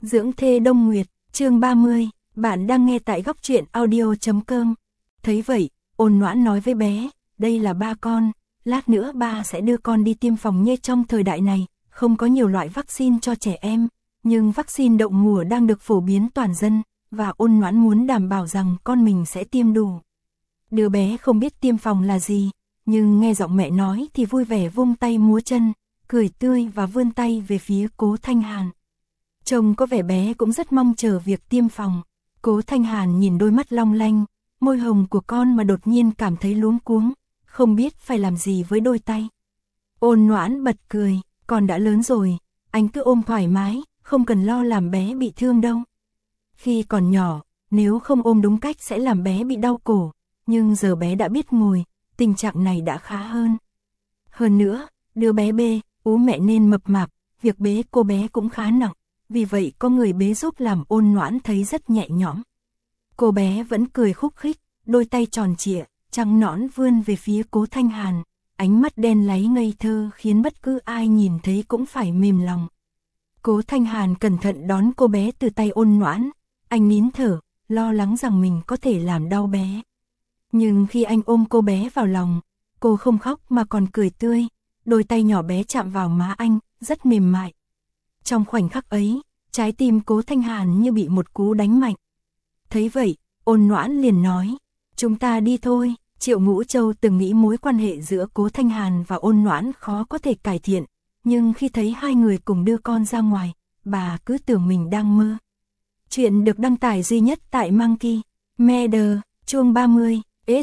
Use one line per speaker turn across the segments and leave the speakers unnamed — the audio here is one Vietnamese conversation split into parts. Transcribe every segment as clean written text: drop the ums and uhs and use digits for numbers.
Dưỡng thê Đông Nguyệt, chương 30, bạn đang nghe tại góc truyện audio.com. Thấy vậy, Ôn Noãn nói với bé, đây là ba con, lát nữa ba sẽ đưa con đi tiêm phòng nhé. Trong thời đại này, không có nhiều loại vaccine cho trẻ em, nhưng vaccine đậu mùa đang được phổ biến toàn dân, và Ôn Noãn muốn đảm bảo rằng con mình sẽ tiêm đủ. Đứa bé không biết tiêm phòng là gì, nhưng nghe giọng mẹ nói thì vui vẻ vung tay múa chân, cười tươi và vươn tay về phía Cố Thanh Hàn. Trông có vẻ bé cũng rất mong chờ việc tiêm phòng. Cố Thanh Hàn nhìn đôi mắt long lanh, môi hồng của con mà đột nhiên cảm thấy luống cuống, không biết phải làm gì với đôi tay. Ôn Noãn bật cười, con đã lớn rồi, anh cứ ôm thoải mái, không cần lo làm bé bị thương đâu. Khi còn nhỏ, nếu không ôm đúng cách sẽ làm bé bị đau cổ, nhưng giờ bé đã biết ngồi, tình trạng này đã khá hơn. Hơn nữa, đứa bé bê, ú mẹ nên mập mạp, việc bế cô bé cũng khá nặng, vì vậy có người bế giúp làm Ôn Noãn thấy rất nhẹ nhõm. Cô bé vẫn cười khúc khích, đôi tay tròn trịa, trắng nõn vươn về phía Cố Thanh Hàn, ánh mắt đen láy ngây thơ khiến bất cứ ai nhìn thấy cũng phải mềm lòng. Cố Thanh Hàn cẩn thận đón cô bé từ tay Ôn Noãn, anh nín thở, lo lắng rằng mình có thể làm đau bé. Nhưng khi anh ôm cô bé vào lòng, cô không khóc mà còn cười tươi, đôi tay nhỏ bé chạm vào má anh, rất mềm mại. Trong khoảnh khắc ấy, trái tim Cố Thanh Hàn như bị một cú đánh mạnh. Thấy vậy, Ôn Noãn liền nói, chúng ta đi thôi. Triệu Ngũ Châu từng nghĩ mối quan hệ giữa Cố Thanh Hàn và Ôn Noãn khó có thể cải thiện, nhưng khi thấy hai người cùng đưa con ra ngoài, bà cứ tưởng mình đang mơ. Chuyện được đăng tải duy nhất tại Monkey Media, chương 30,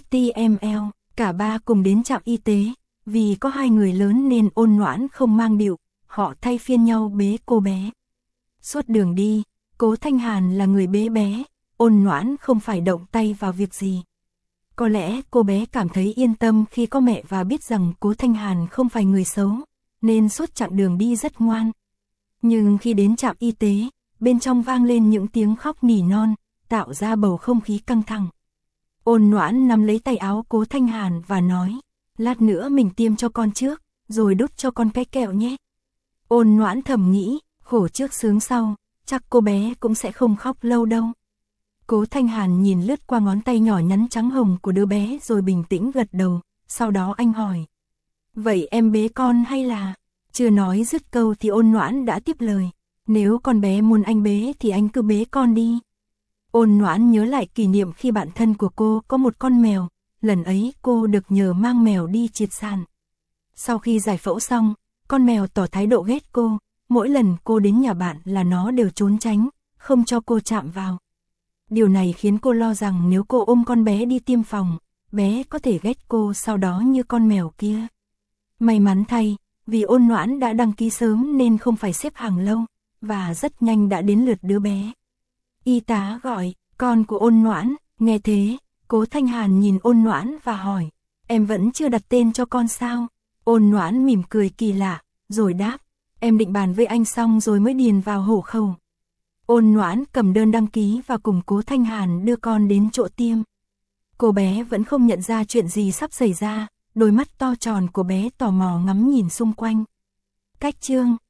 HTML, cả ba cùng đến trạm y tế, vì có hai người lớn nên Ôn Noãn không mang điệu, họ thay phiên nhau bế cô bé. Suốt đường đi, Cố Thanh Hàn là người bế bé, Ôn Noãn không phải động tay vào việc gì. Có lẽ cô bé cảm thấy yên tâm khi có mẹ và biết rằng Cố Thanh Hàn không phải người xấu, nên suốt chặng đường đi rất ngoan. Nhưng khi đến trạm y tế, bên trong vang lên những tiếng khóc nỉ non, tạo ra bầu không khí căng thẳng. Ôn Noãn nắm lấy tay áo Cố Thanh Hàn và nói, lát nữa mình tiêm cho con trước, rồi đút cho con cái kẹo nhé. Ôn Noãn thầm nghĩ, khổ trước sướng sau, chắc cô bé cũng sẽ không khóc lâu đâu. Cố Thanh Hàn nhìn lướt qua ngón tay nhỏ nhắn trắng hồng của đứa bé rồi bình tĩnh gật đầu, sau đó anh hỏi, vậy em bế con hay là... Chưa nói dứt câu thì Ôn Noãn đã tiếp lời, nếu con bé muốn anh bế thì anh cứ bế con đi. Ôn Noãn nhớ lại kỷ niệm khi bạn thân của cô có một con mèo, lần ấy cô được nhờ mang mèo đi triệt sản. Sau khi giải phẫu xong, con mèo tỏ thái độ ghét cô, mỗi lần cô đến nhà bạn là nó đều trốn tránh, không cho cô chạm vào. Điều này khiến cô lo rằng nếu cô ôm con bé đi tiêm phòng, bé có thể ghét cô sau đó như con mèo kia. May mắn thay, vì Ôn Noãn đã đăng ký sớm nên không phải xếp hàng lâu, và rất nhanh đã đến lượt đứa bé. Y tá gọi, con của Ôn Noãn, nghe thế, Cố Thanh Hàn nhìn Ôn Noãn và hỏi, em vẫn chưa đặt tên cho con sao? Ôn Noãn mỉm cười kỳ lạ, rồi đáp, em định bàn với anh xong rồi mới điền vào hộ khẩu. Ôn Noãn cầm đơn đăng ký và cùng Cố Thanh Hàn đưa con đến chỗ tiêm. Cô bé vẫn không nhận ra chuyện gì sắp xảy ra, đôi mắt to tròn của bé tò mò ngắm nhìn xung quanh. Cách chương